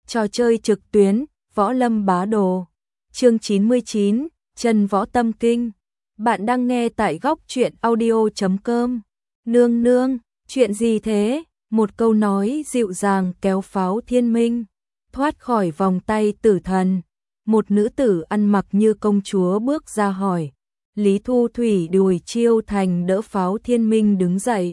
Trò chơi trực tuyến, Võ Lâm Bá Đồ. Chương 99, Chân Võ Tâm Kinh. Bạn đang nghe tại góc truyện audio.com. Nương nương, chuyện gì thế? Một câu nói dịu dàng kéo Pháo Thiên Minh thoát khỏi vòng tay tử thần. Một nữ tử ăn mặc như công chúa bước ra hỏi. Lý Thu Thủy đùi chiêu thành đỡ Pháo Thiên Minh đứng dậy.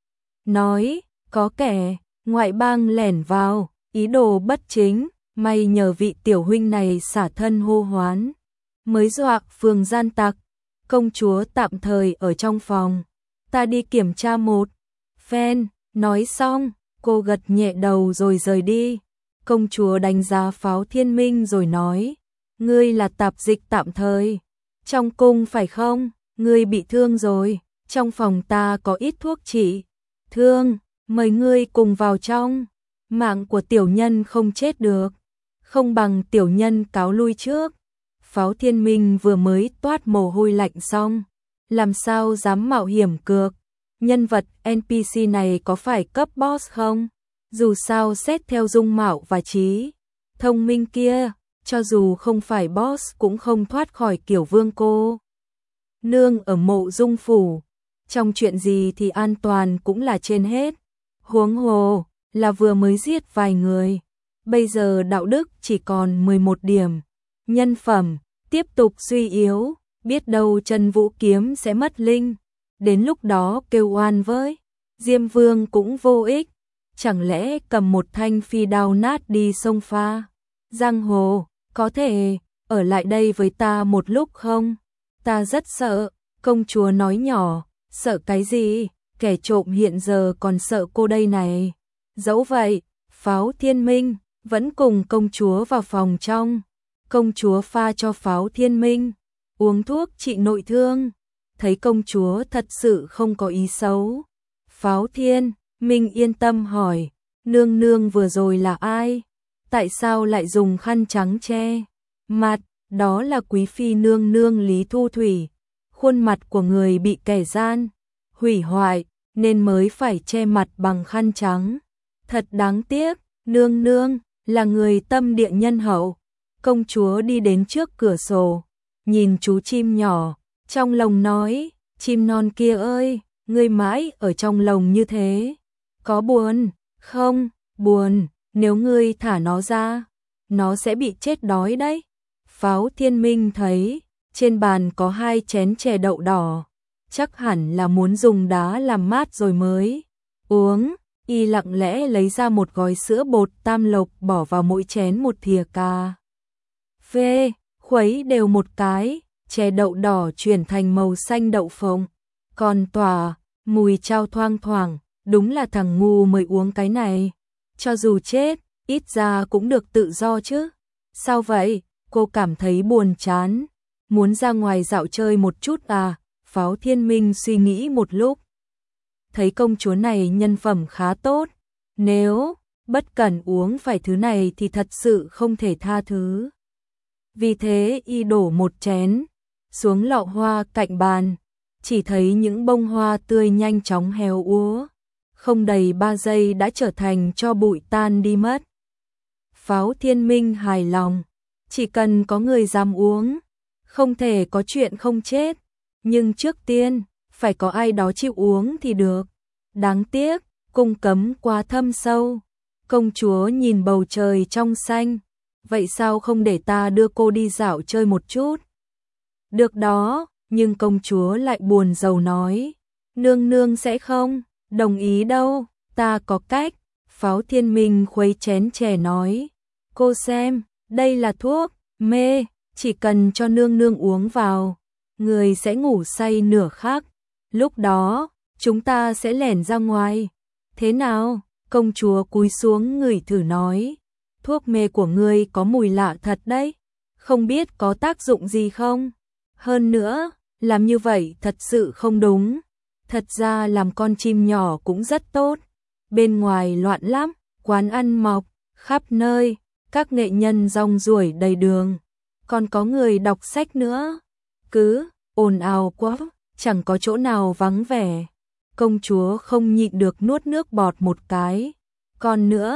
Nói, có kẻ ngoại bang lẻn vào, ý đồ bất chính, may nhờ vị tiểu huynh này xả thân hô hoán, mới dọa phường gian tặc. Công chúa tạm thời ở trong phòng, ta đi kiểm tra một phen. Nói xong, cô gật nhẹ đầu rồi rời đi. Công chúa đánh giá Pháo Thiên Minh rồi nói, ngươi là tạp dịch tạm thời trong cung phải không? Ngươi bị thương rồi, trong phòng ta có ít thuốc trị thương, mời ngươi cùng vào trong. Mạng của tiểu nhân không chết được, không bằng tiểu nhân cáo lui trước. Pháo Thiên Minh vừa mới toát mồ hôi lạnh xong, làm sao dám mạo hiểm cược. Nhân vật NPC này có phải cấp boss không? Dù sao xét theo dung mạo và trí thông minh kia, cho dù không phải boss cũng không thoát khỏi kiểu vương cô nương ở Mộ Dung phủ. Trong chuyện gì thì an toàn cũng là trên hết. Huống hồ là vừa mới giết vài người, bây giờ đạo đức chỉ còn 11 điểm, nhân phẩm tiếp tục suy yếu, biết đâu Chân Vũ kiếm sẽ mất linh. Đến lúc đó kêu oan với Diêm Vương cũng vô ích. Chẳng lẽ cầm một thanh phi đao nát đi sông pha giang hồ? Có thể ở lại đây với ta một lúc không? Ta rất sợ. Công chúa nói nhỏ. Sợ cái gì? Kẻ trộm hiện giờ còn sợ cô đây này. Dẫu vậy, Pháo Thiên Minh vẫn cùng công chúa vào phòng trong. Công chúa pha cho Pháo Thiên Minh uống thuốc trị nội thương. Thấy công chúa thật sự không có ý xấu, Pháo Thiên Minh yên tâm hỏi, nương nương vừa rồi là ai? Tại sao lại dùng khăn trắng che mặt? Đó là quý phi nương nương Lý Thu Thủy. Khuôn mặt của người bị kẻ gian hủy hoại nên mới phải che mặt bằng khăn trắng. Thật đáng tiếc, nương nương là người tâm địa nhân hậu. Công chúa đi đến trước cửa sổ, nhìn chú chim nhỏ, trong lòng nói, chim non kia ơi, ngươi mãi ở trong lồng như thế, có buồn không? Buồn, nếu ngươi thả nó ra, nó sẽ bị chết đói đấy. Pháo Thiên Minh thấy trên bàn có 2 chén chè đậu đỏ, chắc hẳn là muốn dùng đá làm mát rồi mới uống. Y lặng lẽ lấy ra một gói sữa bột tam lộc bỏ vào mỗi chén một thìa cà phê, khuấy đều một cái, chè đậu đỏ chuyển thành màu xanh đậu phộng, còn tỏa mùi trao thoang thoảng. Đúng là thằng ngu mới uống cái này, cho dù chết, ít ra cũng được tự do chứ. Sao vậy? Cô cảm thấy buồn chán, muốn ra ngoài dạo chơi một chút à? Pháo Thiên Minh suy nghĩ một lúc, thấy công chúa này nhân phẩm khá tốt, nếu bất cẩn uống phải thứ này thì thật sự không thể tha thứ. Vì thế y đổ một chén xuống lọ hoa cạnh bàn, chỉ thấy những bông hoa tươi nhanh chóng héo úa, không đầy 3 giây đã trở thành tro bụi tan đi mất. Pháo Thiên Minh hài lòng, chỉ cần có người dám uống, không thể có chuyện không chết, nhưng trước tiên phải có ai đó chịu uống thì được. Đáng tiếc, cung cấm quá thâm sâu. Công chúa nhìn bầu trời trong xanh, vậy sao không để ta đưa cô đi dạo chơi một chút? Được đó, nhưng công chúa lại buồn rầu nói, nương nương sẽ không đồng ý đâu, ta có cách. Pháo Thiên Minh khuấy chén chè nói, cô xem, đây là thuốc mê, chỉ cần cho nương nương uống vào, người sẽ ngủ say nửa khắc, lúc đó chúng ta sẽ lẻn ra ngoài. Thế nào? Công chúa cúi xuống ngửi thử nói, thuốc mê của ngươi có mùi lạ thật đấy, không biết có tác dụng gì không? Hơn nữa, làm như vậy thật sự không đúng. Thật ra làm con chim nhỏ cũng rất tốt. Bên ngoài loạn lắm, quán ăn mọc khắp nơi, các nghệ nhân rong ruổi đầy đường, còn có người đọc sách nữa. Cứ ồn ào quá, chẳng có chỗ nào vắng vẻ. Công chúa không nhịn được nuốt nước bọt một cái. Còn nữa,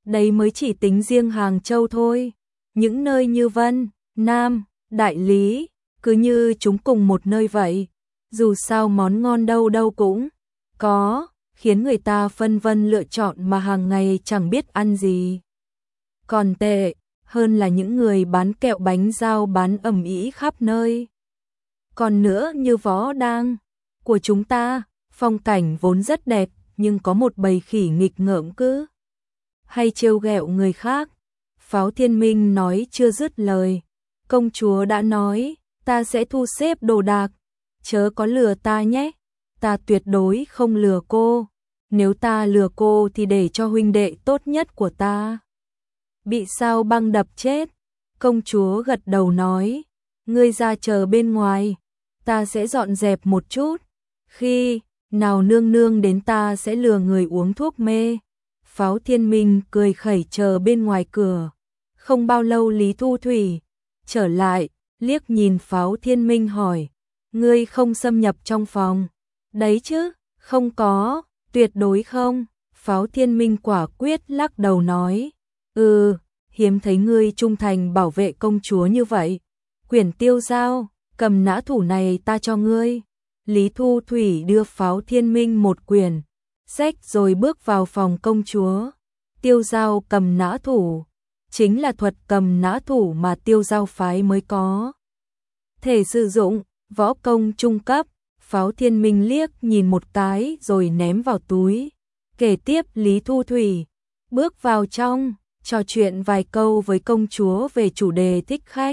Đấy mới chỉ tính riêng Hàng Châu thôi. Những nơi như Vân, Nam, Đại Lý, cứ như chúng cùng một nơi vậy. Dù sao món ngon đâu đâu cũng có, khiến người ta phân vân lựa chọn mà hàng ngày chẳng biết ăn gì. Còn tệ hơn là những người bán kẹo bánh rau bán ầm ĩ khắp nơi. Còn nữa như Võ Đang của chúng ta, phong cảnh vốn rất đẹp, nhưng có một bầy khỉ nghịch ngợm cứ hay trêu ghẹo người khác. Pháo Thiên Minh nói chưa dứt lời, công chúa đã nói, ta sẽ thu xếp đồ đạc, chớ có lừa ta nhé, ta tuyệt đối không lừa cô, nếu ta lừa cô thì để cho huynh đệ tốt nhất của ta bị sao băng đập chết. Công chúa gật đầu nói, ngươi ra chờ bên ngoài, ta sẽ dọn dẹp một chút, khi nào nương nương đến ta sẽ lừa người uống thuốc mê. Pháo Thiên Minh cười khẩy chờ bên ngoài cửa. Không bao lâu Lý Thu Thủy trở lại, liếc nhìn Pháo Thiên Minh hỏi, ngươi không xâm nhập trong phòng? Đấy chứ, không có, tuyệt đối không. Pháo Thiên Minh quả quyết lắc đầu nói, hiếm thấy ngươi trung thành bảo vệ công chúa như vậy. Quyển Tiêu Dao, cầm nã thủ này ta cho ngươi. Lý Thu Thủy đưa Pháo Thiên Minh một quyển sách rồi bước vào phòng công chúa. Tiêu Dao cầm nã thủ chính là thuật cầm nã thủ mà Tiêu Dao phái mới có thể sử dụng, võ công trung cấp. Pháo Thiên Minh liếc nhìn một cái rồi ném vào túi. Kể tiếp Lý Thu Thủy bước vào trong, trò chuyện vài câu với công chúa về chủ đề thích khách.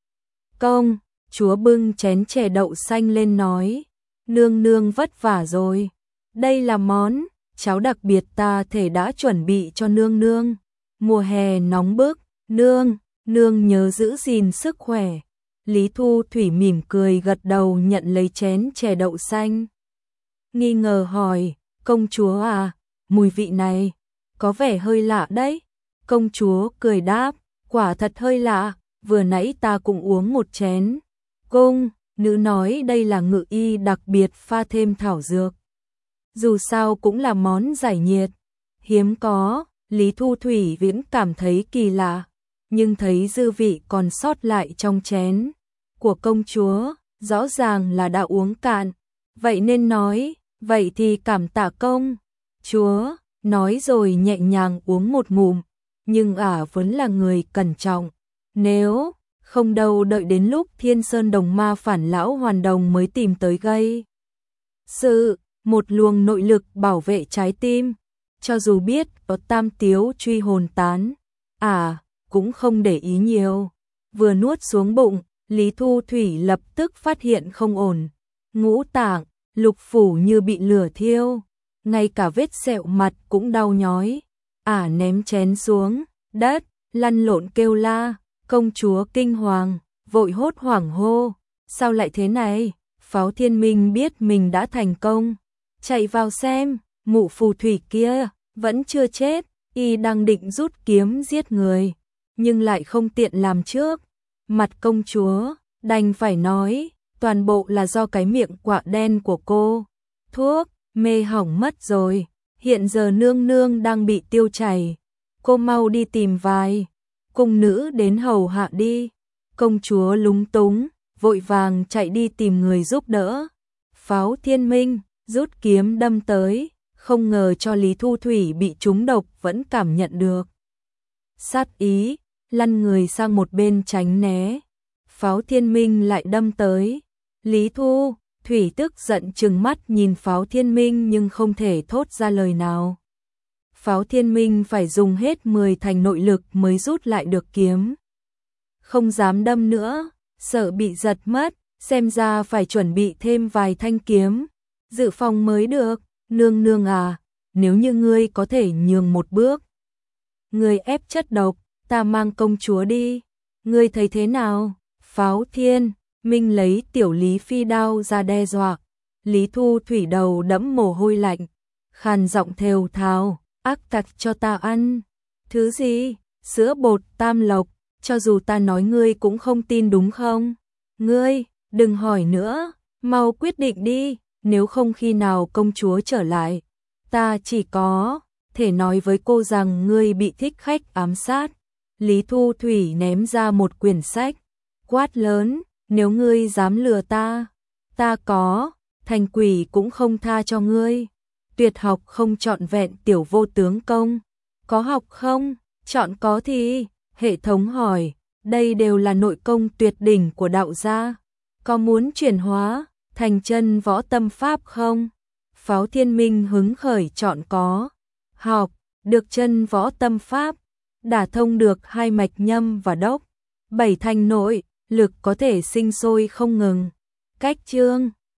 Công chúa bưng chén chè đậu xanh lên nói, nương nương vất vả rồi, đây là món cháo đặc biệt ta thể đã chuẩn bị cho nương nương. Mùa hè nóng bức, nương nhớ giữ gìn sức khỏe. Lý Thu Thủy mỉm cười gật đầu nhận lấy chén chè đậu xanh. Nghi ngờ hỏi, công chúa à, mùi vị này có vẻ hơi lạ đấy. Công chúa cười đáp, quả thật hơi lạ, vừa nãy ta cũng uống một chén. Cung nữ nói đây là ngự y đặc biệt pha thêm thảo dược. Dù sao cũng là món giải nhiệt, hiếm có. Lý Thu Thủy vẫn cảm thấy kỳ lạ, nhưng thấy dư vị còn sót lại trong chén của công chúa, rõ ràng là đã uống cạn. Vậy nên nói, vậy thì cảm tạ công chúa, nói rồi nhẹ nhàng uống một ngụm, nhưng vẫn là người cẩn trọng. Nếu không đâu đợi đến lúc Thiên Sơn Đồng Ma phản lão hoàn đồng mới tìm tới gây sự, một luồng nội lực bảo vệ trái tim. Cho dù biết có tam tiếu truy hồn tán, cũng không để ý nhiều. Vừa nuốt xuống bụng, Lý Thu Thủy lập tức phát hiện không ổn. Ngũ tạng, lục phủ như bị lửa thiêu, ngay cả vết sẹo mặt cũng đau nhói. Ném chén xuống đất, lăn lộn kêu la. Công chúa kinh hoàng, vội hốt hoảng hô, sao lại thế này? Pháo Thiên Minh biết mình đã thành công, chạy vào xem, mụ phù thủy kia vẫn chưa chết, y đang định rút kiếm giết người, nhưng lại không tiện làm trước. Mặt công chúa đành phải nói, toàn bộ là do cái miệng quạ đen của cô. Thuốc mê hỏng mất rồi, hiện giờ nương nương đang bị tiêu chảy, cô mau đi tìm vài cung nữ đến hầu hạ đi. Công chúa lúng túng, vội vàng chạy đi tìm người giúp đỡ. Pháo Thiên Minh rút kiếm đâm tới, không ngờ cho Lý Thu Thủy bị trúng độc vẫn cảm nhận được sát ý, lăn người sang một bên tránh né. Pháo Thiên Minh lại đâm tới. Lý Thu Thủy tức giận trừng mắt nhìn Pháo Thiên Minh nhưng không thể thốt ra lời nào. Pháo Thiên Minh phải dùng hết 10 thành nội lực mới rút lại được kiếm. Không dám đâm nữa, sợ bị giật mất, xem ra phải chuẩn bị thêm vài thanh kiếm, dự phòng mới được. Nương nương à, nếu như ngươi có thể nhường một bước, ngươi ép chất độc, ta mang công chúa đi, ngươi thấy thế nào? Pháo Thiên Minh lấy tiểu Lý Phi đao ra đe dọa. Lý Thu Thủy đầu đẫm mồ hôi lạnh, khàn giọng thều thào, ác tặc cho ta ăn. Thứ gì? Sữa bột Tam Lộc, cho dù ta nói ngươi cũng không tin đúng không? Ngươi, đừng hỏi nữa, mau quyết định đi, nếu không khi nào công chúa trở lại, ta chỉ có thể nói với cô rằng ngươi bị thích khách ám sát. Lý Thu Thủy ném ra một quyển sách, quát lớn, nếu ngươi dám lừa ta, ta có, thành quỷ cũng không tha cho ngươi. Tuyệt học không trọn vẹn tiểu vô tướng công, có học không? Chọn có thì, hệ thống hỏi, đây đều là nội công tuyệt đỉnh của đạo gia. Có muốn chuyển hóa thành chân võ tâm pháp không? Pháo Thiên Minh hứng khởi chọn có. Học được chân võ tâm pháp, đả thông được hai mạch nhâm và đốc, 7 thành nội, lực có thể sinh sôi không ngừng. Cách chương